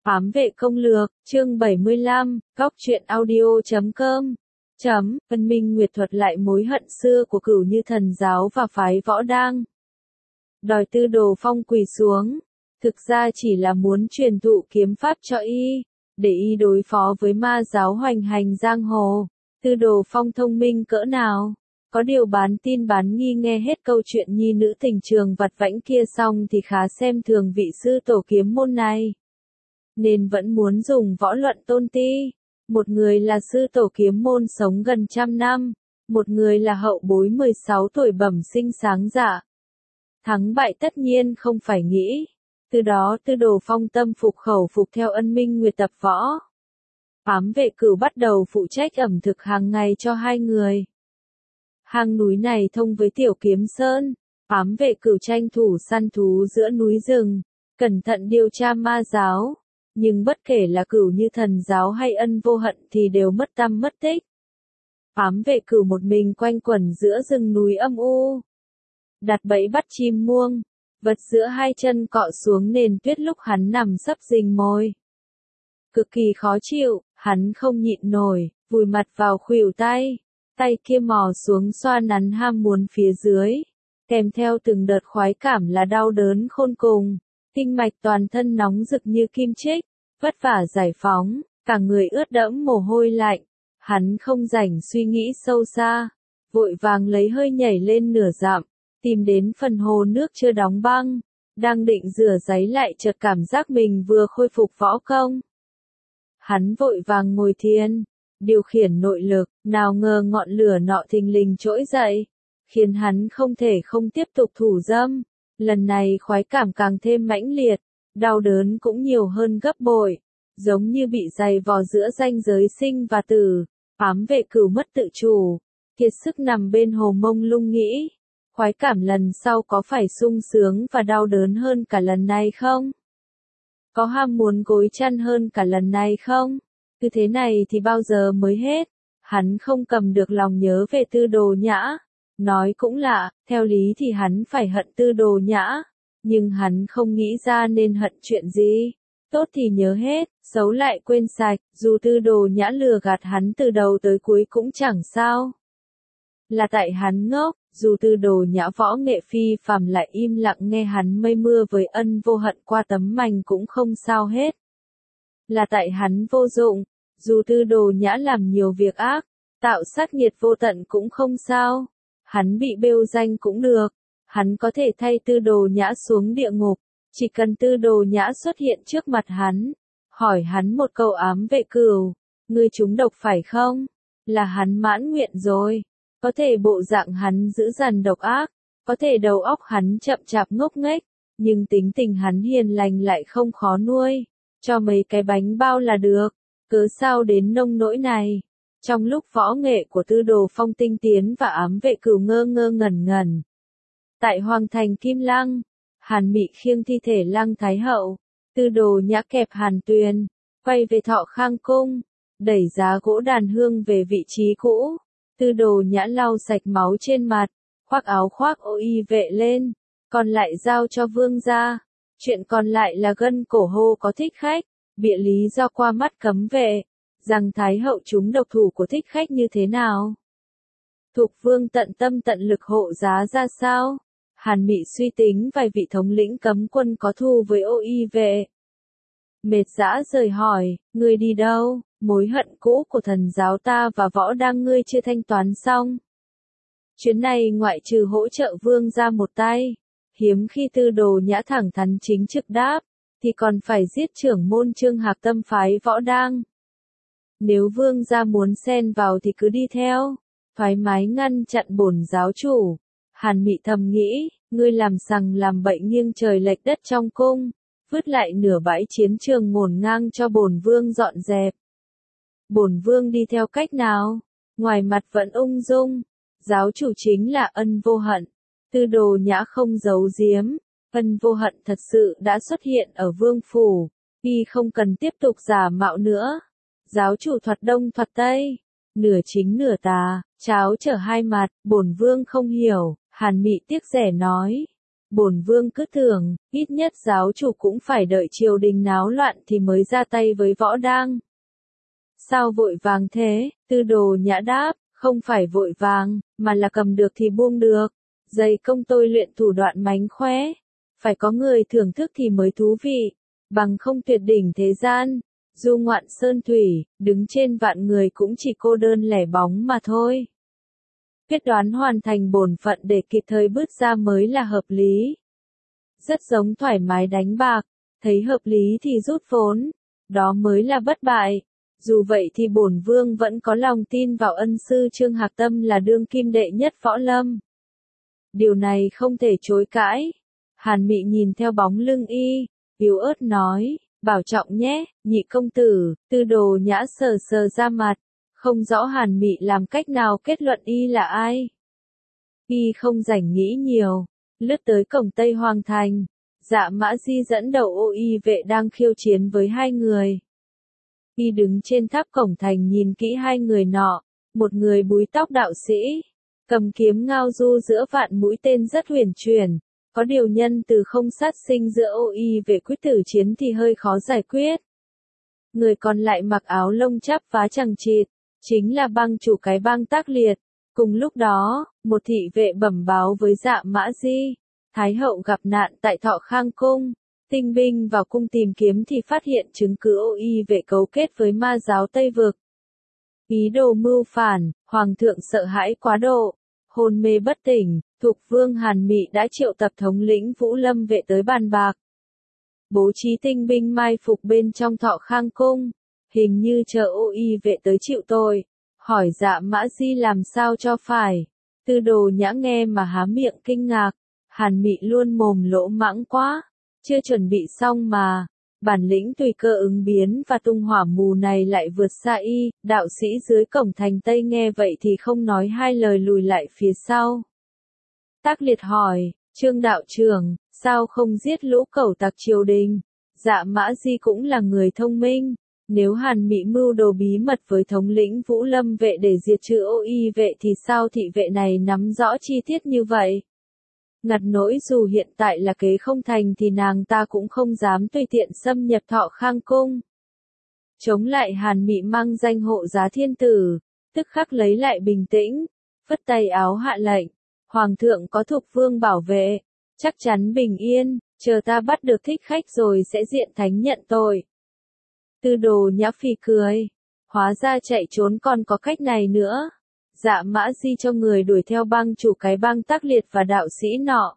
Ám vệ công lược, chương 75, góc truyện audio.com. Vân Minh Nguyệt thuật lại mối hận xưa của Cửu Như Thần giáo và phái Võ Đang. Đòi Tư Đồ Phong quỳ xuống, thực ra chỉ là muốn truyền thụ kiếm pháp cho y, để y đối phó với ma giáo hoành hành giang hồ. Tư Đồ Phong thông minh cỡ nào? Có điều bán tin bán nghi nghe hết câu chuyện nhi nữ tình trường vặt vãnh kia xong thì khá xem thường vị sư tổ kiếm môn này, nên vẫn muốn dùng võ luận tôn ti. Một người là sư tổ kiếm môn sống gần 100 năm, một người là hậu bối 16 tuổi bẩm sinh sáng dạ. Thắng bại tất nhiên không phải nghĩ. Từ đó Tư Đồ Phong tâm phục khẩu phục theo Ân Minh Nguyệt tập võ. Ám vệ Cửu bắt đầu phụ trách ẩm thực hàng ngày cho hai người. Hang núi này thông với Tiểu Kiếm Sơn, ám vệ Cửu tranh thủ săn thú giữa núi rừng, cẩn thận điều tra ma giáo. Nhưng bất kể là Cửu Như Thần giáo hay Ân Vô Hận thì đều mất tăm mất tích. Ám vệ Cửu một mình quanh quẩn giữa rừng núi âm u, đặt bẫy bắt chim muông, vật giữa hai chân cọ xuống nền tuyết lúc hắn nằm sấp rình mồi. Cực kỳ khó chịu, hắn không nhịn nổi, vùi mặt vào khuỷu tay, tay kia mò xuống xoa nắn ham muốn phía dưới, kèm theo từng đợt khoái cảm là đau đớn khôn cùng. Kinh mạch toàn thân nóng rực như kim chích, vất vả giải phóng, cả người ướt đẫm mồ hôi lạnh. Hắn không rảnh suy nghĩ sâu xa, vội vàng lấy hơi nhảy lên nửa dặm, tìm đến phần hồ nước chưa đóng băng, đang định rửa ráy lại chợt cảm giác mình vừa khôi phục võ công. Hắn vội vàng ngồi thiền, điều khiển nội lực, nào ngờ ngọn lửa nọ thình lình trỗi dậy, khiến hắn không thể không tiếp tục thủ dâm. Lần này khoái cảm càng thêm mãnh liệt, đau đớn cũng nhiều hơn gấp bội, giống như bị giày vò giữa ranh giới sinh và tử. Ám vệ Cửu mất tự chủ, kiệt sức nằm bên hồ mông lung nghĩ, khoái cảm lần sau có phải sung sướng và đau đớn hơn cả lần này không? Có ham muốn gối chăn hơn cả lần này không? Cứ thế này thì bao giờ mới hết? Hắn không cầm được lòng nhớ về Tư Đồ Nhã. Nói cũng lạ, theo lý thì hắn phải hận Tư Đồ Nhã, nhưng hắn không nghĩ ra nên hận chuyện gì. Tốt thì nhớ hết, xấu lại quên sạch, dù Tư Đồ Nhã lừa gạt hắn từ đầu tới cuối cũng chẳng sao. Là tại hắn ngốc, dù Tư Đồ Nhã võ nghệ phi phàm lại im lặng nghe hắn mây mưa với Ân Vô Hận qua tấm mành cũng không sao hết. Là tại hắn vô dụng, dù Tư Đồ Nhã làm nhiều việc ác, tạo sát nghiệt vô tận cũng không sao. Hắn bị bêu danh cũng được, hắn có thể thay Tư Đồ Nhã xuống địa ngục, chỉ cần Tư Đồ Nhã xuất hiện trước mặt hắn, hỏi hắn một câu ám vệ Cửu, ngươi trúng độc phải không? Là hắn mãn nguyện rồi. Có thể bộ dạng hắn dữ dằn độc ác, có thể đầu óc hắn chậm chạp ngốc nghếch, nhưng tính tình hắn hiền lành lại không khó nuôi, cho mấy cái bánh bao là được, cớ sao đến nông nỗi này. Trong lúc võ nghệ của Tư Đồ Phong tinh tiến và ám vệ Cửu ngơ ngơ ngẩn ngẩn. Tại Hoàng thành Kim Lăng, Hàn Mị khiêng thi thể Lăng Thái Hậu, Tư Đồ Nhã kẹp Hàn Tuyền, quay về Thọ Khang Cung, đẩy giá gỗ đàn hương về vị trí cũ. Tư Đồ Nhã lau sạch máu trên mặt, khoác áo khoác ô y vệ lên, còn lại giao cho vương gia. Chuyện còn lại là gân cổ hô có thích khách, bịa lý do qua mắt cấm vệ, rằng Thái Hậu trúng độc thủ của thích khách như thế nào. Thục vương tận tâm tận lực hộ giá ra sao? Hàn Mị suy tính vài vị thống lĩnh cấm quân có thù với ô y vệ. Mệt dã rời hỏi, ngươi đi đâu? Mối hận cũ của thần giáo ta và Võ Đang ngươi chưa thanh toán xong. Chuyến này ngoại trừ hỗ trợ vương ra một tay, hiếm khi Tư Đồ Nhã thẳng thắn chính trực đáp, thì còn phải giết trưởng môn Trương Hạc tâm phái Võ Đang. Nếu vương gia muốn xen vào thì cứ đi theo, thoải mái ngăn chặn bổn giáo chủ. Hàn Mị thầm nghĩ, ngươi làm sằng làm bậy nghiêng trời lệch đất trong cung, vứt lại nửa bãi chiến trường ngổn ngang cho bổn vương dọn dẹp. Bổn vương đi theo cách nào? Ngoài mặt vẫn ung dung, giáo chủ chính là Ân Vô Hận. Tư Đồ Nhã không giấu giếm, Ân Vô Hận thật sự đã xuất hiện ở vương phủ, y không cần tiếp tục giả mạo nữa. Giáo chủ thoạt đông thoạt tây, nửa chính nửa tà, cháo trở hai mặt, bổn vương không hiểu. Hàn Mị tiếc rẻ nói, Bổn vương cứ tưởng, ít nhất giáo chủ cũng phải đợi triều đình náo loạn thì mới ra tay với Võ Đang. Sao vội vàng thế? Tư Đồ Nhã đáp, không phải vội vàng, mà là cầm được thì buông được. Dày công tôi luyện thủ đoạn mánh khóe. Phải có người thưởng thức thì mới thú vị. Bằng không tuyệt đỉnh thế gian. Du ngoạn sơn thủy, đứng trên vạn người cũng chỉ cô đơn lẻ bóng mà thôi. Quyết đoán hoàn thành bổn phận để kịp thời bước ra mới là hợp lý. Rất giống thoải mái đánh bạc, thấy hợp lý thì rút vốn. Đó mới là bất bại. Dù vậy thì bổn vương vẫn có lòng tin vào ân sư Trương Hạc Tâm là đương kim đệ nhất võ lâm. Điều này không thể chối cãi. Hàn Mị nhìn theo bóng lưng y, yếu ớt nói, bảo trọng nhé, nhị công tử. Tư Đồ Nhã sờ sờ ra mặt, không rõ Hàn Mị làm cách nào kết luận y là ai. Y không rảnh nghĩ nhiều, lướt tới cổng Tây Hoàng Thành. Dạ Mã Di dẫn đầu ô y vệ đang khiêu chiến với hai người. Y đứng trên tháp cổng thành nhìn kỹ hai người nọ, một người búi tóc đạo sĩ, cầm kiếm ngao du giữa vạn mũi tên rất huyền chuyển, có điều nhân từ không sát sinh giữa ô y vệ quyết tử chiến thì hơi khó giải quyết. Người còn lại mặc áo lông chắp vá chằng chịt, chính là bang chủ cái bang Tác Liệt. Cùng lúc đó, một thị vệ bẩm báo với Dạ Mã Di, Thái hậu gặp nạn tại Thọ Khang cung. Tinh binh vào cung tìm kiếm thì phát hiện chứng cứ ô y vệ cấu kết với ma giáo Tây Vực. Ý đồ mưu phản, hoàng thượng sợ hãi quá độ, hôn mê bất tỉnh, Thục vương Hàn Mị đã triệu tập thống lĩnh Vũ Lâm vệ tới bàn bạc. Bố trí tinh binh mai phục bên trong Thọ Khang cung, hình như chờ ô y vệ tới chịu tội, hỏi Dạ Mã Di làm sao cho phải. Tư Đồ Nhã nghe mà há miệng kinh ngạc, Hàn Mị luôn mồm lỗ mãng quá. Chưa chuẩn bị xong mà, bản lĩnh tùy cơ ứng biến và tung hỏa mù này lại vượt xa y. Đạo sĩ dưới cổng thành Tây nghe vậy thì không nói hai lời lùi lại phía sau. Tác Liệt hỏi, Trương đạo trưởng, sao không giết lũ cẩu tặc triều đình? Dạ Mã Di cũng là người thông minh, nếu Hàn Mị mưu đồ bí mật với thống lĩnh Vũ Lâm vệ để diệt trừ ô y vệ thì sao thị vệ này nắm rõ chi tiết như vậy? Ngặt nỗi dù hiện tại là kế không thành thì nàng ta cũng không dám tùy tiện xâm nhập Thọ Khang cung. Chống lại Hàn Mị mang danh hộ giá thiên tử, tức khắc lấy lại bình tĩnh, phất tay áo hạ lệnh, hoàng thượng có Thục vương bảo vệ, chắc chắn bình yên, chờ ta bắt được thích khách rồi sẽ diện thánh nhận tội. Tư Đồ Nhã phì cười, hóa ra chạy trốn còn có cách này nữa. Dạ Mã Di cho người đuổi theo bang chủ cái bang Tác Liệt và đạo sĩ nọ.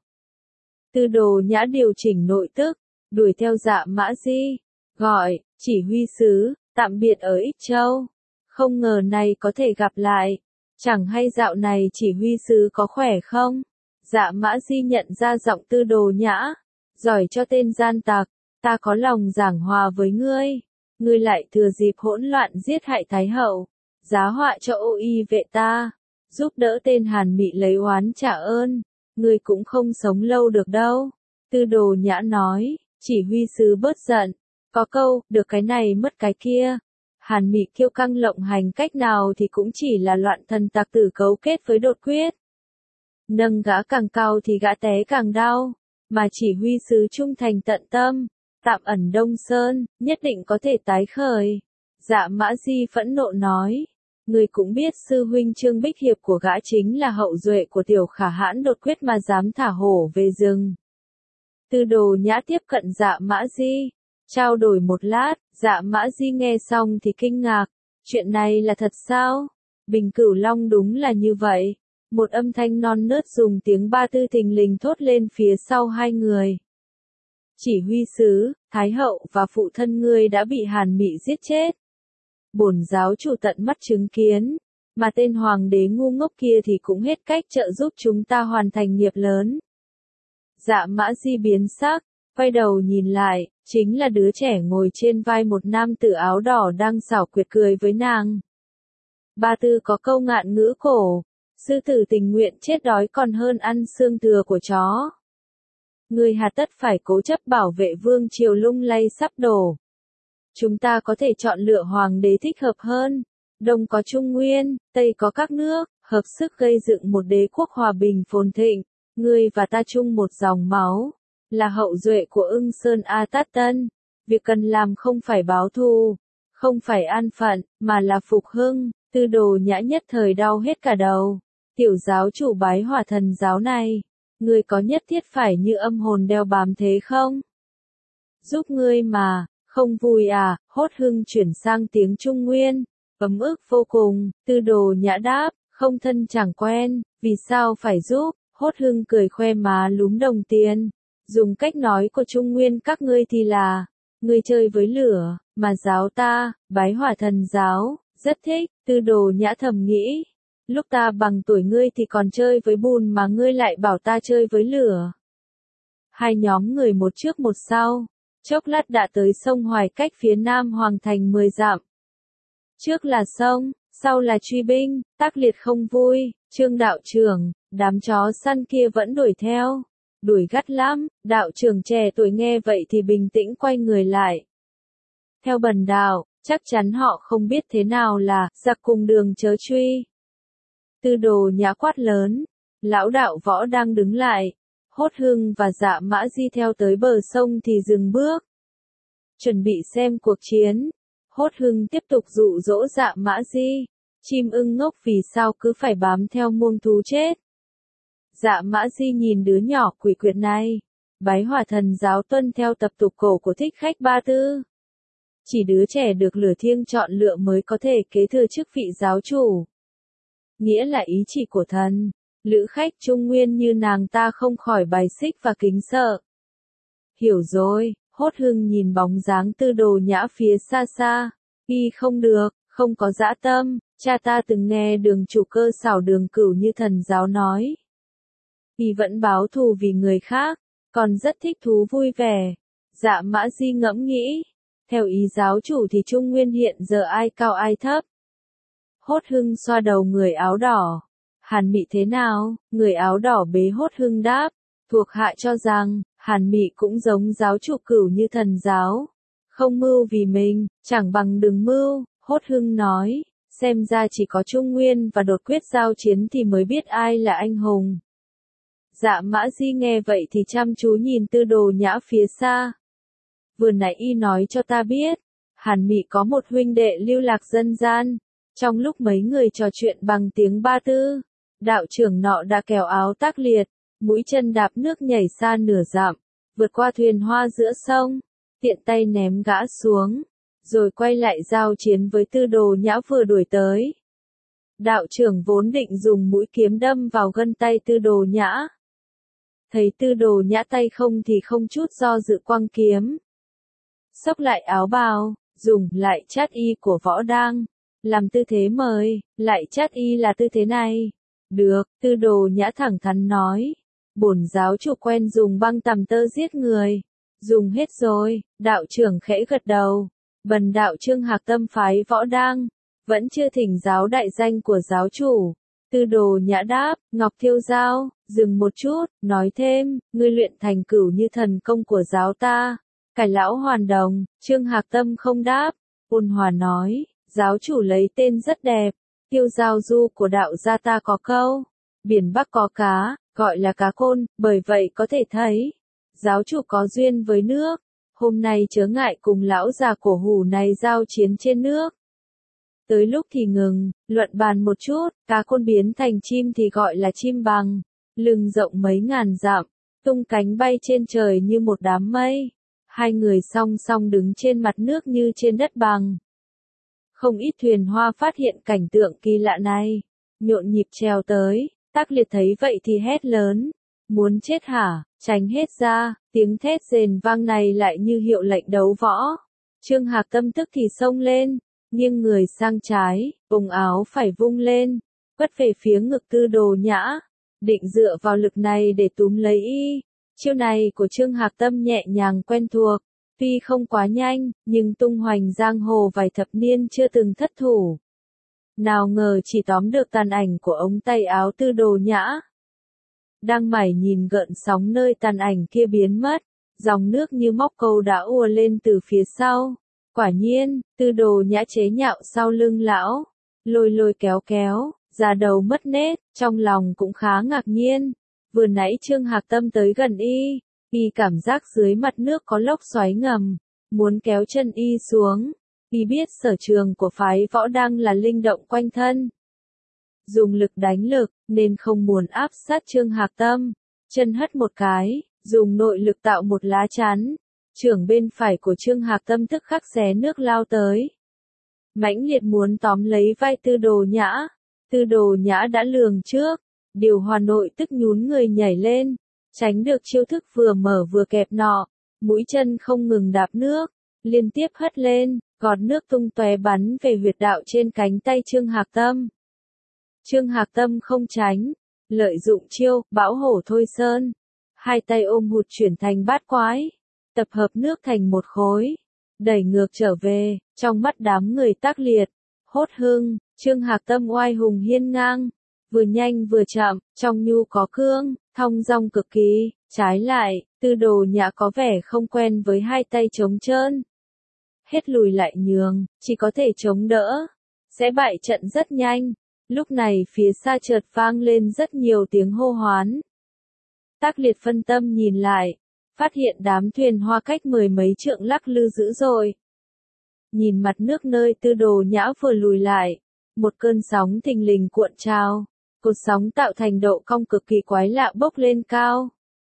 Tư Đồ Nhã điều chỉnh nội tức, đuổi theo Dạ Mã Di, gọi, chỉ huy sứ, tạm biệt ở Ích Châu. Không ngờ này có thể gặp lại. Chẳng hay dạo này chỉ huy sứ có khỏe không? Dạ Mã Di nhận ra giọng Tư Đồ Nhã, giỏi cho tên gian tặc, ta có lòng giảng hòa với ngươi. Ngươi lại thừa dịp hỗn loạn giết hại Thái hậu, giá họa cho ô y vệ ta, giúp đỡ tên Hàn Mị lấy oán trả ơn, ngươi cũng không sống lâu được đâu. Tư Đồ Nhã nói, chỉ huy sứ bớt giận, có câu, được cái này mất cái kia. Hàn Mị kiêu căng lộng hành cách nào thì cũng chỉ là loạn thần tặc tử cấu kết với Đột Quyết. Nâng gã càng cao thì gã té càng đau, mà chỉ huy sứ trung thành tận tâm, tạm ẩn Đông Sơn, nhất định có thể tái khởi. Dạ Mã Di phẫn nộ nói, người cũng biết sư huynh Trương Bích Hiệp của gã chính là hậu duệ của tiểu khả hãn Đột Quyết mà dám thả hổ về rừng. Tư Đồ Nhã tiếp cận Dạ Mã Di, trao đổi một lát, Dạ Mã Di nghe xong thì kinh ngạc, chuyện này là thật sao? Bình Cửu Long đúng là như vậy. Một âm thanh non nớt dùng tiếng Ba Tư thình lình thốt lên phía sau hai người. Chỉ huy sứ, Thái hậu và phụ thân ngươi đã bị Hàn Mị giết chết. Bổn giáo chủ tận mắt chứng kiến, mà tên hoàng đế ngu ngốc kia thì cũng hết cách trợ giúp chúng ta hoàn thành nghiệp lớn. Dạ Mã Di biến sắc, quay đầu nhìn lại, chính là đứa trẻ ngồi trên vai một nam tử áo đỏ đang xảo quyệt cười với nàng. Ba Tư có câu ngạn ngữ cổ, sư tử tình nguyện chết đói còn hơn ăn xương thừa của chó. Ngươi hà tất phải cố chấp bảo vệ vương triều lung lay sắp đổ. Chúng ta có thể chọn lựa hoàng đế thích hợp hơn. Đông có Trung Nguyên, Tây có các nước, hợp sức gây dựng một đế quốc hòa bình phồn thịnh. ngươi và ta chung một dòng máu, là hậu duệ của Ưng Sơn A Tát Tân, việc cần làm không phải báo thù, không phải an phận, mà là phục hưng. Tư Đồ Nhã nhất thời đau hết cả đầu. Tiểu giáo chủ bái hỏa thần giáo này, ngươi có nhất thiết phải như âm hồn đeo bám thế không? Giúp ngươi mà, không vui à? Hốt Hưng chuyển sang tiếng Trung Nguyên, ấm ức vô cùng. Tư Đồ Nhã đáp, không thân chẳng quen, vì sao phải giúp? Hốt Hưng cười khoe má lúm đồng tiền. Dùng cách nói của Trung Nguyên các ngươi thì là, ngươi chơi với lửa, mà giáo ta, bái hỏa thần giáo, rất thích. Tư Đồ Nhã thầm nghĩ, lúc ta bằng tuổi ngươi thì còn chơi với bùn mà ngươi lại bảo ta chơi với lửa. Hai nhóm người một trước một sau, chốc lát đã tới sông Hoài cách phía nam Hoàng Thành 10 dặm. Trước là sông, sau là truy binh, Tác Liệt không vui, Trương đạo trưởng, đám chó săn kia vẫn đuổi theo. Đuổi gắt lắm, đạo trưởng trẻ tuổi nghe vậy thì bình tĩnh quay người lại. Theo bần đạo, chắc chắn họ không biết thế nào là giặc cùng đường chớ truy. Tư Đồ Nhã quát lớn, lão đạo võ đang đứng lại. Hốt Hưng và Dạ Mã Di theo tới bờ sông thì dừng bước. Chuẩn bị xem cuộc chiến. Hốt Hưng tiếp tục dụ dỗ Dạ Mã Di. Chim ưng ngốc vì sao cứ phải bám theo muông thú chết. Dạ Mã Di nhìn đứa nhỏ quỷ quyệt này. Bái hỏa thần giáo tuân theo tập tục cổ của thích khách Ba Tư. Chỉ đứa trẻ được lửa thiêng chọn lựa mới có thể kế thừa chức vị giáo chủ. Nghĩa là ý chỉ của thần. Lữ khách Trung Nguyên như nàng ta không khỏi bài xích và kính sợ. Hiểu rồi, Hốt Hưng nhìn bóng dáng Tư Đồ Nhã phía xa xa. Y không được, không có dã tâm, cha ta từng nghe đường chủ Cơ Xảo Đường Cửu Như thần giáo nói. Y vẫn báo thù vì người khác, còn rất thích thú vui vẻ. Dạ Mã Di ngẫm nghĩ, theo ý giáo chủ thì Trung Nguyên hiện giờ ai cao ai thấp. Hốt Hưng xoa đầu người áo đỏ. Hàn Mị thế nào? Người áo đỏ bế Hốt Hưng đáp. Thuộc hạ cho rằng, Hàn Mị cũng giống giáo chủ Cửu Như thần giáo. Không mưu vì mình, chẳng bằng đừng mưu. Hốt Hưng nói, xem ra chỉ có Trung Nguyên và đột quyết giao chiến thì mới biết ai là anh hùng. Dạ Mã Di nghe vậy thì chăm chú nhìn Tư Đồ Nhã phía xa. Vừa nãy y nói cho ta biết, Hàn Mị có một huynh đệ lưu lạc dân gian. Trong lúc mấy người trò chuyện bằng tiếng Ba Tư, đạo trưởng nọ đã kéo áo Tác Liệt, mũi chân đạp nước nhảy xa nửa dặm, vượt qua thuyền hoa giữa sông, tiện tay ném gã xuống, rồi quay lại giao chiến với Tư Đồ Nhã vừa đuổi tới. Đạo trưởng vốn định dùng mũi kiếm đâm vào gân tay Tư Đồ Nhã. Thấy Tư Đồ Nhã tay không thì không chút do dự quăng kiếm. Xốc lại áo bào, dùng lại chát y của võ đang. Làm tư thế mời, lại chát y là tư thế này. Được, Tư Đồ Nhã thẳng thắn nói. Bổn giáo chủ quen dùng băng tằm tơ giết người. Dùng hết rồi, đạo trưởng khẽ gật đầu. Bần đạo Trương Hạc Tâm phái võ đang. Vẫn chưa thỉnh giáo đại danh của giáo chủ. Tư Đồ Nhã đáp, Ngọc Thiêu Giao, dừng một chút, nói thêm, ngươi luyện thành Cửu Như thần công của giáo ta. Cải lão hoàn đồng, Trương Hạc Tâm không đáp. Ôn hòa nói, giáo chủ lấy tên rất đẹp. Tiêu Giao Du của đạo gia ta có câu, biển Bắc có cá, gọi là cá côn, bởi vậy có thể thấy, giáo chủ có duyên với nước. Hôm nay chớ ngại cùng lão già cổ hủ này giao chiến trên nước. Tới lúc thì ngừng, luận bàn một chút, cá côn biến thành chim thì gọi là chim bằng, lưng rộng mấy ngàn dặm, tung cánh bay trên trời như một đám mây. Hai người song song đứng trên mặt nước như trên đất bằng. Không ít thuyền hoa phát hiện cảnh tượng kỳ lạ này, nhộn nhịp trèo tới. Tác Liệt thấy vậy thì hét lớn, muốn chết hả, tránh hết ra. Tiếng thét rền vang này lại như hiệu lệnh đấu võ. Trương Hạc Tâm tức thì xông lên, nghiêng người sang trái, vùng áo phải vung lên, quất về phía ngực Tư Đồ Nhã, định dựa vào lực này để túm lấy y. Chiêu này của Trương Hạc Tâm nhẹ nhàng quen thuộc, tuy không quá nhanh, nhưng tung hoành giang hồ vài thập niên chưa từng thất thủ. Nào ngờ chỉ tóm được tàn ảnh của ống tay áo Tư Đồ Nhã. Đang mải nhìn gợn sóng nơi tàn ảnh kia biến mất, dòng nước như móc câu đã ùa lên từ phía sau. Quả nhiên, Tư Đồ Nhã chế nhạo sau lưng lão, lôi lôi kéo kéo, ra đầu mất nết, trong lòng cũng khá ngạc nhiên. Vừa nãy Trương Hạc Tâm tới gần y cảm giác dưới mặt nước có lốc xoáy ngầm, muốn kéo chân y xuống. Y biết sở trường của phái võ đang là linh động quanh thân, dùng lực đánh lực, nên không muốn áp sát Trương Hạc Tâm. Chân hất một cái, dùng nội lực tạo một lá chắn. Chưởng bên phải của Trương Hạc Tâm tức khắc xé nước lao tới, mãnh liệt muốn tóm lấy vai Tư Đồ Nhã. Tư Đồ Nhã đã lường trước, điều hòa nội tức nhún người nhảy lên, tránh được chiêu thức vừa mở vừa kẹp nọ, mũi chân không ngừng đạp nước, liên tiếp hất lên, gọt nước tung tóe bắn về huyệt đạo trên cánh tay Trương Hạc Tâm. Trương Hạc Tâm không tránh, lợi dụng chiêu bão hổ thôi sơn, hai tay ôm hụt chuyển thành bát quái, tập hợp nước thành một khối, đẩy ngược trở về. Trong mắt đám người Tác Liệt, Hốt Hưng, Trương Hạc Tâm oai hùng hiên ngang, vừa nhanh vừa chậm, trong nhu có cương, thong dong cực kỳ. Trái lại, Tư Đồ Nhã có vẻ không quen với hai tay trống trơn, hết lùi lại nhường, chỉ có thể chống đỡ, sẽ bại trận rất nhanh. Lúc này phía xa chợt vang lên rất nhiều tiếng hô hoán. Tác Liệt phân tâm nhìn lại, phát hiện đám thuyền hoa cách mười mấy trượng lắc lư dữ dội. Nhìn mặt nước nơi Tư Đồ Nhã vừa lùi lại, một cơn sóng thình lình cuộn trào, cột sóng tạo thành độ cong cực kỳ quái lạ bốc lên cao,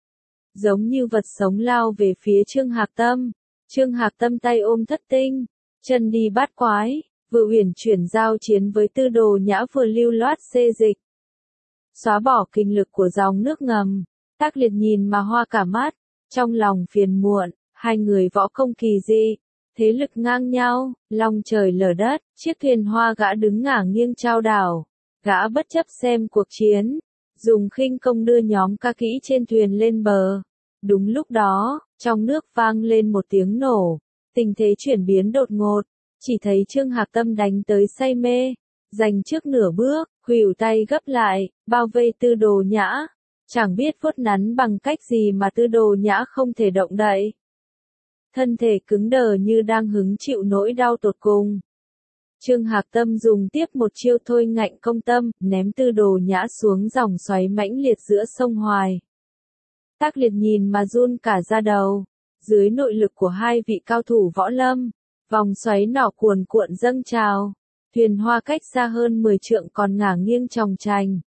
giống như vật sống lao về phía Trương Hạc Tâm. Trương Hạc Tâm tay ôm thất tinh, chân đi bát quái, vừa uyển chuyển giao chiến với Tư Đồ Nhã vừa lưu loát xê dịch, xóa bỏ kinh lực của dòng nước ngầm. Tác Liệt nhìn mà hoa cả mắt, trong lòng phiền muộn, hai người võ công kỳ dị, thế lực ngang nhau, long trời lở đất. Chiếc thuyền hoa gã đứng ngả nghiêng chao đảo, gã bất chấp xem cuộc chiến, dùng khinh công đưa nhóm ca kỹ trên thuyền lên bờ. Đúng lúc đó, trong nước vang lên một tiếng nổ, tình thế chuyển biến đột ngột, chỉ thấy Trương Hạc Tâm đánh tới say mê, giành trước nửa bước, khuỷu tay gấp lại, bao vây Tư Đồ Nhã, chẳng biết vuốt nắn bằng cách gì mà Tư Đồ Nhã không thể động đậy, thân thể cứng đờ như đang hứng chịu nỗi đau tột cùng. Trương Hạc Tâm dùng tiếp một chiêu thôi ngạnh công tâm, ném Tư Đồ Nhã xuống dòng xoáy mãnh liệt giữa sông Hoài. Tác Liệt nhìn mà run cả da đầu, dưới nội lực của hai vị cao thủ võ lâm, vòng xoáy nọ cuồn cuộn dâng trào, thuyền hoa cách xa hơn 10 trượng còn ngả nghiêng chòng chành,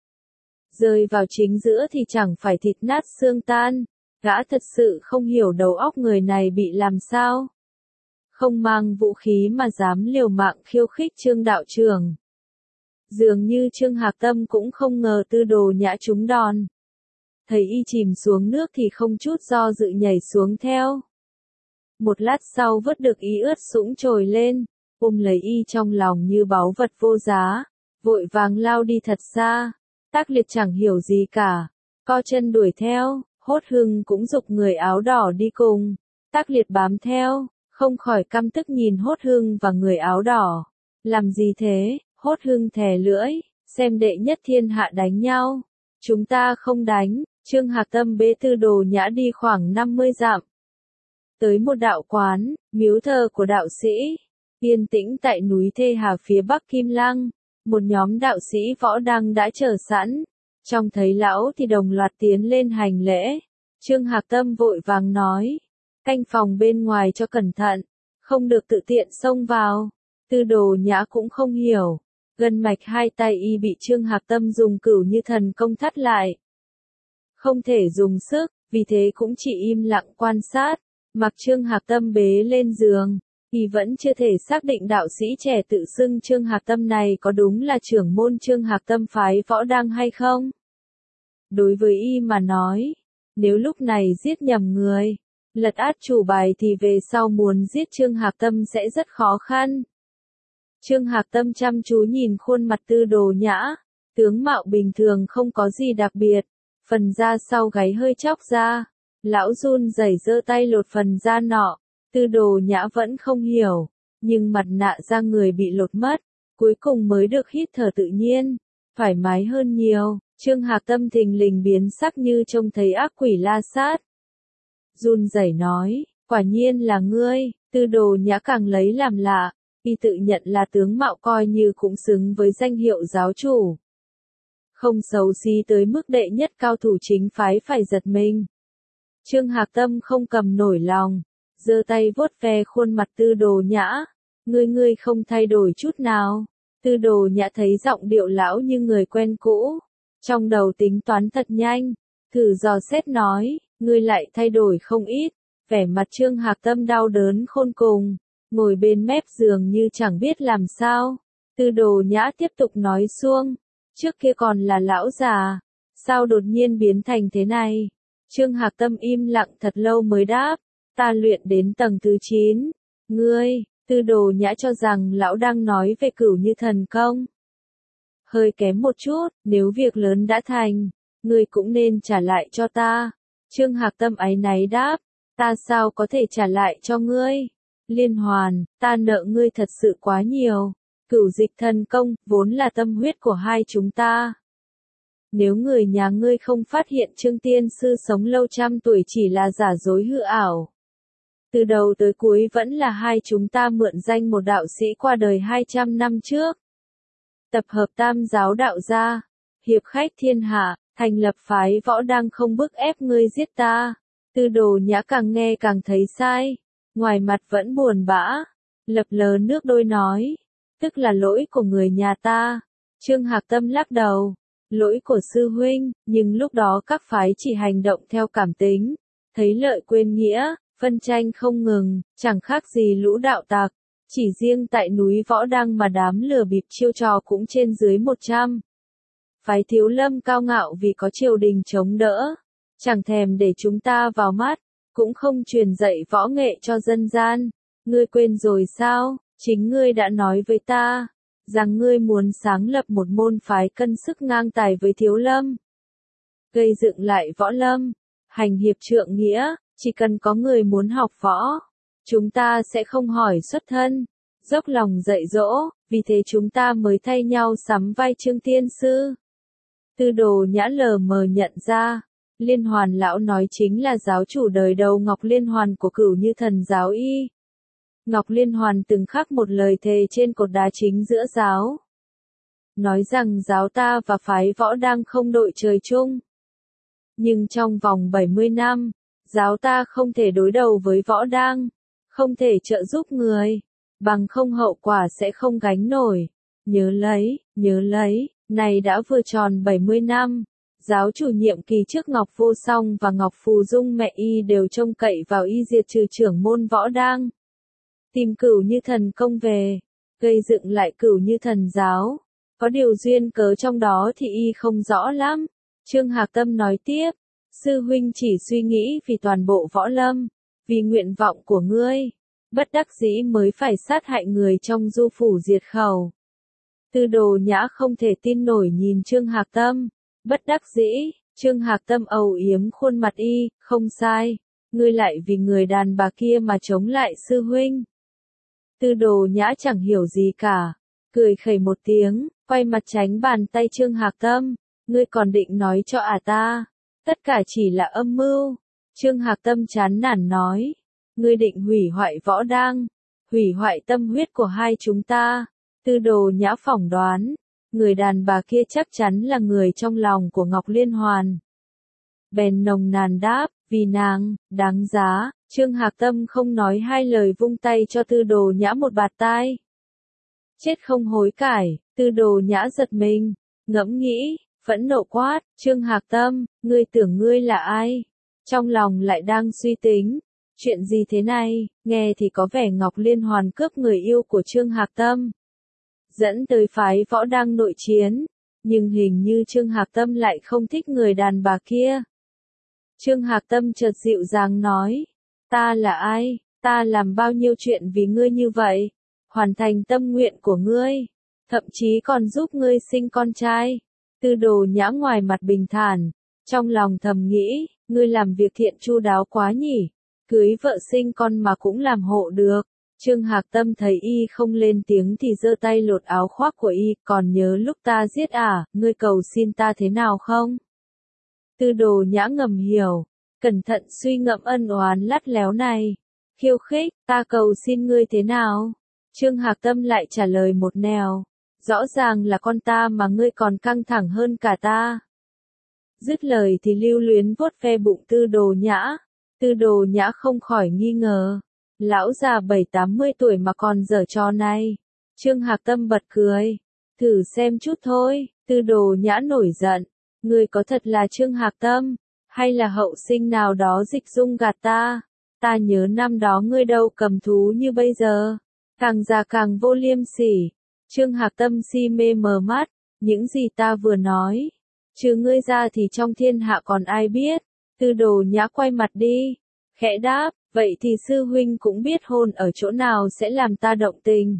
rơi vào chính giữa thì chẳng phải thịt nát xương tan. Gã thật sự không hiểu đầu óc người này bị làm sao, không mang vũ khí mà dám liều mạng khiêu khích Trương đạo trưởng. Dường như Trương Hạc Tâm cũng không ngờ Tư Đồ Nhã trúng đòn, thấy y chìm xuống nước thì không chút do dự nhảy xuống theo. Một lát sau vớt được y ướt sũng trồi lên, ôm lấy y trong lòng như báu vật vô giá, vội vàng lao đi thật xa. Tác Liệt chẳng hiểu gì cả, co chân đuổi theo. Hốt Hưng cũng giục người áo đỏ đi cùng. Tác Liệt bám theo, không khỏi căm tức nhìn Hốt Hưng và người áo đỏ. Làm gì thế? Hốt Hưng thè lưỡi, xem đệ nhất thiên hạ đánh nhau. Chúng ta không đánh. Trương Hạc Tâm bế Tư Đồ Nhã đi khoảng 50 dặm. Tới một đạo quán, miếu thờ của đạo sĩ. Yên tĩnh tại núi Thê Hà phía bắc Kim Lăng. Một nhóm đạo sĩ võ đăng đã chờ sẵn. Trông thấy lão thì đồng loạt tiến lên hành lễ. Trương Hạc Tâm vội vàng nói, canh phòng bên ngoài cho cẩn thận, không được tự tiện xông vào. Tư Đồ Nhã cũng không hiểu, gân mạch hai tay y bị Trương Hạc Tâm dùng cửu như thần công thắt lại, không thể dùng sức, vì thế cũng chỉ im lặng quan sát. Mặc Trương Hạc Tâm bế lên giường, y vẫn chưa thể xác định đạo sĩ trẻ tự xưng Trương Hạc Tâm này có đúng là trưởng môn Trương Hạc Tâm phái võ đăng hay không. Đối với y mà nói, nếu lúc này giết nhầm người, lật át chủ bài thì về sau muốn giết Trương Hạc Tâm sẽ rất khó khăn. Trương Hạc Tâm chăm chú nhìn khuôn mặt Tư Đồ Nhã, tướng mạo bình thường không có gì đặc biệt, phần da sau gáy hơi chóc ra, lão run rẩy giơ tay lột phần da nọ. Tư Đồ Nhã vẫn không hiểu, nhưng mặt nạ da người bị lột mất, cuối cùng mới được hít thở tự nhiên, thoải mái hơn nhiều. Trương Hạc Tâm thình lình biến sắc như trông thấy ác quỷ la sát. Run rẩy nói, quả nhiên là ngươi. Tư Đồ Nhã càng lấy làm lạ, y tự nhận là tướng mạo coi như cũng xứng với danh hiệu giáo chủ. không xấu xí tới mức đệ nhất cao thủ chính phái phải giật mình. Trương Hạc Tâm không cầm nổi lòng, giơ tay vuốt ve khuôn mặt Tư Đồ Nhã, ngươi không thay đổi chút nào. Tư Đồ Nhã thấy giọng điệu lão như người quen cũ, trong đầu tính toán thật nhanh, thử dò xét nói, ngươi lại thay đổi không ít. Vẻ mặt Trương Hạc Tâm đau đớn khôn cùng, ngồi bên mép giường như chẳng biết làm sao. Tư Đồ Nhã tiếp tục nói xuông, trước kia còn là lão già, sao đột nhiên biến thành thế này? Trương Hạc Tâm im lặng thật lâu mới đáp, ta luyện đến tầng thứ 9, ngươi. Tư Đồ Nhã cho rằng lão đang nói về Cửu Như Thần Công. Hơi kém một chút, nếu việc lớn đã thành, ngươi cũng nên trả lại cho ta. Trương Hạc Tâm áy náy đáp, ta sao có thể trả lại cho ngươi? Liên Hoàn, ta nợ ngươi thật sự quá nhiều. Cửu Dịch Thần Công, vốn là tâm huyết của hai chúng ta. Nếu người nhà ngươi không phát hiện Trương Tiên Sư sống lâu trăm tuổi chỉ là giả dối hư ảo. Từ đầu tới cuối vẫn là hai chúng ta mượn danh một đạo sĩ qua đời 200 năm trước. Tập hợp tam giáo đạo gia, hiệp khách thiên hạ, thành lập phái võ đang không bức ép ngươi giết ta. Tư Đồ Nhã càng nghe càng thấy sai, ngoài mặt vẫn buồn bã, lập lờ nước đôi nói, tức là lỗi của người nhà ta. Trương Hạc Tâm lắc đầu, lỗi của sư huynh, nhưng lúc đó các phái chỉ hành động theo cảm tính, thấy lợi quên nghĩa, phân tranh không ngừng, chẳng khác gì lũ đạo tặc. Chỉ riêng tại núi Võ Đăng mà đám lừa bịp chiêu trò cũng trên dưới 100. Phái Thiếu Lâm cao ngạo vì có triều đình chống đỡ, chẳng thèm để chúng ta vào mắt, cũng không truyền dạy võ nghệ cho dân gian. Ngươi quên rồi sao, chính ngươi đã nói với ta, rằng ngươi muốn sáng lập một môn phái cân sức ngang tài với Thiếu Lâm. Gây dựng lại võ lâm, hành hiệp trượng nghĩa, chỉ cần có người muốn học võ, chúng ta sẽ không hỏi xuất thân, dốc lòng dạy dỗ, vì thế chúng ta mới thay nhau sắm vai Trương Tiên Sư. Tư Đồ Nhã lờ mờ nhận ra, Liên Hoàn lão nói chính là giáo chủ đời đầu Ngọc Liên Hoàn của Cửu Như Thần giáo y. Ngọc Liên Hoàn từng khắc một lời thề trên cột đá chính giữa giáo, nói rằng giáo ta và phái võ đang không đội trời chung. Nhưng trong vòng 70 năm, giáo ta không thể đối đầu với võ đang, không thể trợ giúp người, bằng không hậu quả sẽ không gánh nổi. Nhớ lấy, này đã vừa tròn 70 năm, giáo chủ nhiệm kỳ trước Ngọc Vô Song và Ngọc Phù Dung mẹ y đều trông cậy vào y diệt trừ trưởng môn võ đang. Tìm Cửu Như Thần Công về, gây dựng lại Cửu Như Thần giáo, có điều duyên cớ trong đó thì y không rõ lắm. Trương Hạc Tâm nói tiếp, sư huynh chỉ suy nghĩ vì toàn bộ võ lâm, vì nguyện vọng của ngươi, bất đắc dĩ mới phải sát hại người trong du phủ diệt khẩu. Tư Đồ Nhã không thể tin nổi nhìn Trương Hạc Tâm, bất đắc dĩ. Trương Hạc Tâm âu yếm khuôn mặt y, không sai, ngươi lại vì người đàn bà kia mà chống lại sư huynh. Tư Đồ Nhã chẳng hiểu gì cả, cười khẩy một tiếng, quay mặt tránh bàn tay Trương Hạc Tâm, ngươi còn định nói cho ta, tất cả chỉ là âm mưu. Trương Hạc Tâm chán nản nói, ngươi định hủy hoại võ đang, hủy hoại tâm huyết của hai chúng ta. Tư Đồ Nhã phỏng đoán, người đàn bà kia chắc chắn là người trong lòng của Ngọc Liên Hoàn. Bèn nồng nàn đáp, vì nàng, đáng giá. Trương Hạc Tâm không nói hai lời vung tay cho Tư Đồ Nhã một bạt tai. Chết không hối cải. Tư Đồ Nhã giật mình, ngẫm nghĩ, phẫn nộ quát, Trương Hạc Tâm, ngươi tưởng ngươi là ai? Trong lòng lại đang suy tính, chuyện gì thế này? Nghe thì có vẻ Ngọc Liên Hoàn cướp người yêu của Trương Hạc Tâm, dẫn tới phái võ đang nội chiến, nhưng hình như Trương Hạc Tâm lại không thích người đàn bà kia. Trương Hạc Tâm chợt dịu dàng nói, ta là ai, ta làm bao nhiêu chuyện vì ngươi như vậy, hoàn thành tâm nguyện của ngươi, thậm chí còn giúp ngươi sinh con trai. Tư Đồ Nhã ngoài mặt bình thản, trong lòng thầm nghĩ, ngươi làm việc thiện chu đáo quá nhỉ, cưới vợ sinh con mà cũng làm hộ được. Trương Hạc Tâm thấy y không lên tiếng thì giơ tay lột áo khoác của y, còn nhớ lúc ta giết ngươi cầu xin ta thế nào không? Tư Đồ Nhã ngầm hiểu, cẩn thận suy ngẫm ân oán lắt léo này, khiêu khích, ta cầu xin ngươi thế nào? Trương Hạc Tâm lại trả lời một nẻo, Rõ ràng là con ta mà ngươi còn căng thẳng hơn cả ta. Dứt lời thì Lưu Luyến vuốt ve bụng Tư Đồ Nhã. Tư Đồ Nhã không khỏi nghi ngờ. Lão già 70-80 tuổi mà còn giở trò này. Trương Hạc Tâm bật cười. Thử xem chút thôi. Tư Đồ Nhã nổi giận. Ngươi có thật là Trương Hạc Tâm, hay là hậu sinh nào đó dịch dung gạt ta? Ta nhớ năm đó ngươi đâu cầm thú như bây giờ. Càng già càng vô liêm sỉ. Trương Hạc Tâm si mê mờ mắt. Những gì ta vừa nói, trừ ngươi ra thì trong thiên hạ còn ai biết? Tư Đồ Nhã quay mặt đi. Khẽ đáp, vậy thì sư huynh cũng biết hôn ở chỗ nào sẽ làm ta động tình.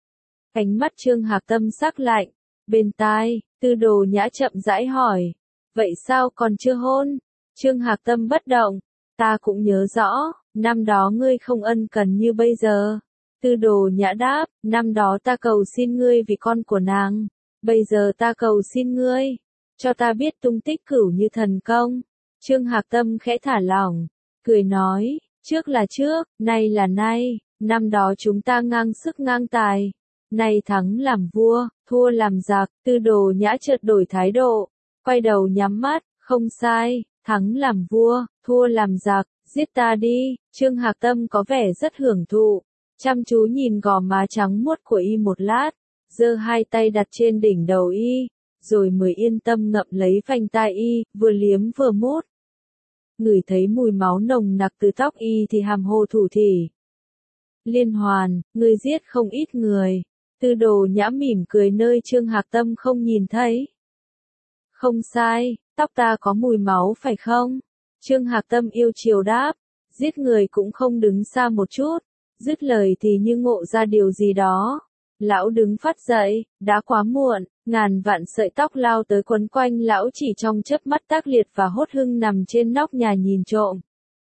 Ánh mắt Trương Hạc Tâm sắc lạnh. Bên tai, Tư Đồ Nhã chậm rãi hỏi. Vậy sao còn chưa hôn? Trương Hạc Tâm bất động. Ta cũng nhớ rõ, năm đó ngươi không ân cần như bây giờ. Tư Đồ Nhã đáp, năm đó ta cầu xin ngươi vì con của nàng. Bây giờ ta cầu xin ngươi, cho ta biết tung tích Cửu Như Thần công. Trương Hạc Tâm khẽ thả lỏng, cười nói, trước là trước, nay là nay, năm đó chúng ta ngang sức ngang tài. Nay thắng làm vua, thua làm giặc. Tư Đồ Nhã chợt đổi thái độ, quay đầu nhắm mắt, không sai, thắng làm vua, thua làm giặc, giết ta đi. Trương Hạc Tâm có vẻ rất hưởng thụ, chăm chú nhìn gò má trắng muốt của y một lát, giơ hai tay đặt trên đỉnh đầu y, rồi mới yên tâm ngậm lấy vành tai y, vừa liếm vừa mút. Ngửi thấy mùi máu nồng nặc từ tóc y thì hàm hồ thủ thỉ. Liên Hoàn, ngươi giết không ít người. Tư Đồ Nhã mỉm cười nơi Trương Hạc Tâm không nhìn thấy. Không sai, tóc ta có mùi máu phải không? Trương Hạc Tâm yêu chiều đáp, giết người cũng không đứng xa một chút. Dứt lời thì như ngộ ra điều gì đó. Lão đứng phát dậy, đã quá muộn, ngàn vạn sợi tóc lao tới quấn quanh lão chỉ trong chớp mắt. Tác Liệt và Hốt Hưng nằm trên nóc nhà nhìn trộm.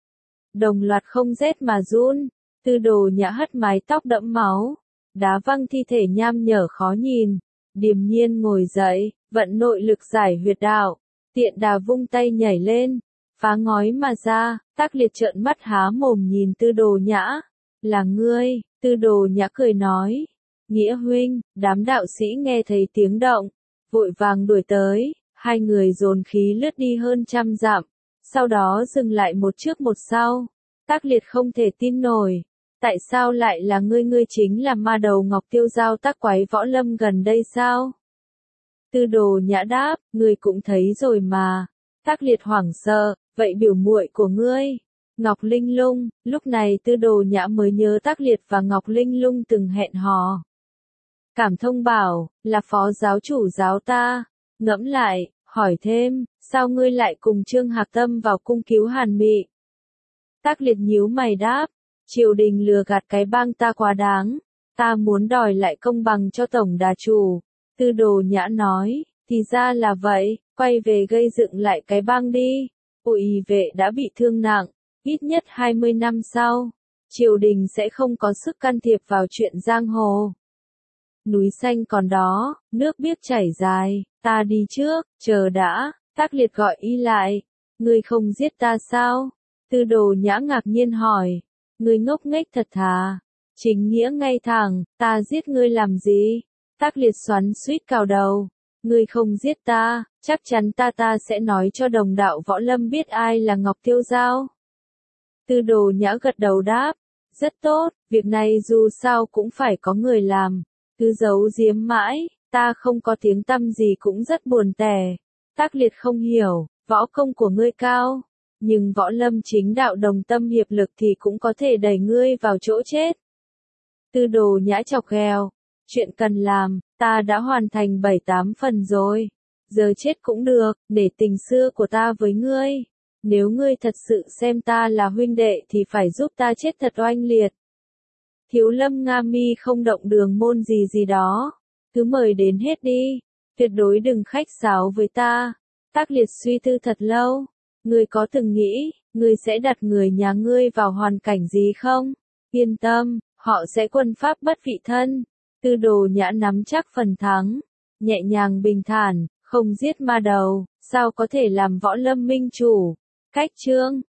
Đồng loạt không rét mà run. Tư Đồ Nhã hất mái tóc đẫm máu, đá văng thi thể nham nhở khó nhìn, điềm nhiên ngồi dậy, vận nội lực giải huyệt đạo, tiện đà vung tay nhảy lên, phá ngói mà ra. Tác Liệt trợn mắt há mồm nhìn Tư Đồ Nhã. Là ngươi? Tư Đồ Nhã cười nói. Nghĩa huynh. Đám đạo sĩ nghe thấy tiếng động, vội vàng đuổi tới, hai người dồn khí lướt đi hơn 100 dặm, sau đó dừng lại một trước một sau. Tác Liệt không thể tin nổi. Tại sao lại là ngươi? Ngươi chính là ma đầu Ngọc Tiêu Giao tác quái võ lâm gần đây sao? Tư Đồ Nhã đáp, ngươi cũng thấy rồi mà. Tác Liệt hoảng sợ, vậy biểu muội của ngươi? Ngọc Linh Lung. Lúc này Tư Đồ Nhã mới nhớ Tác Liệt và Ngọc Linh Lung từng hẹn hò. Cảm Thông bảo, là phó giáo chủ giáo ta. Ngẫm lại, hỏi thêm, sao ngươi lại cùng Trương Hạc Tâm vào cung cứu Hàn Mị? Tác Liệt nhíu mày đáp, triều đình lừa gạt cái bang ta quá đáng, ta muốn đòi lại công bằng cho tổng đà chủ. Tư Đồ Nhã nói, thì ra là vậy, quay về gây dựng lại cái bang đi. Ủi vệ đã bị thương nặng, ít nhất 20 năm sau, triều đình sẽ không có sức can thiệp vào chuyện giang hồ. Núi xanh còn đó, nước biếc chảy dài, ta đi trước, chờ đã. Tác Liệt gọi y lại, ngươi không giết ta sao? Tư Đồ Nhã ngạc nhiên hỏi, ngươi ngốc nghếch thật thà, chính nghĩa ngay thẳng, ta giết ngươi làm gì? Tác Liệt xoắn xuýt cào đầu, ngươi không giết ta, chắc chắn ta sẽ nói cho đồng đạo võ lâm biết ai là Ngọc Tiêu Giao. Tư Đồ Nhã gật đầu đáp, rất tốt, việc này dù sao cũng phải có người làm, cứ giấu giếm mãi, ta không có tiếng tăm gì cũng rất buồn tẻ. Tác Liệt không hiểu, võ công của ngươi cao, nhưng võ lâm chính đạo đồng tâm hiệp lực thì cũng có thể đẩy ngươi vào chỗ chết. Tư Đồ Nhã chọc ghẹo, chuyện cần làm, ta đã hoàn thành 7-8 phần rồi, giờ chết cũng được, để tình xưa của ta với ngươi. Nếu ngươi thật sự xem ta là huynh đệ thì phải giúp ta chết thật oanh liệt. Thiếu Lâm Nga Mi không động đường môn gì đó, cứ mời đến hết đi, tuyệt đối đừng khách sáo với ta. Tác Liệt suy tư thật lâu, ngươi có từng nghĩ, ngươi sẽ đặt người nhà ngươi vào hoàn cảnh gì không? Yên tâm, họ sẽ quân pháp bất vị thân. Tư Đồ Nhã nắm chắc phần thắng, nhẹ nhàng bình thản, không giết ma đầu, sao có thể làm võ lâm minh chủ? Cách chương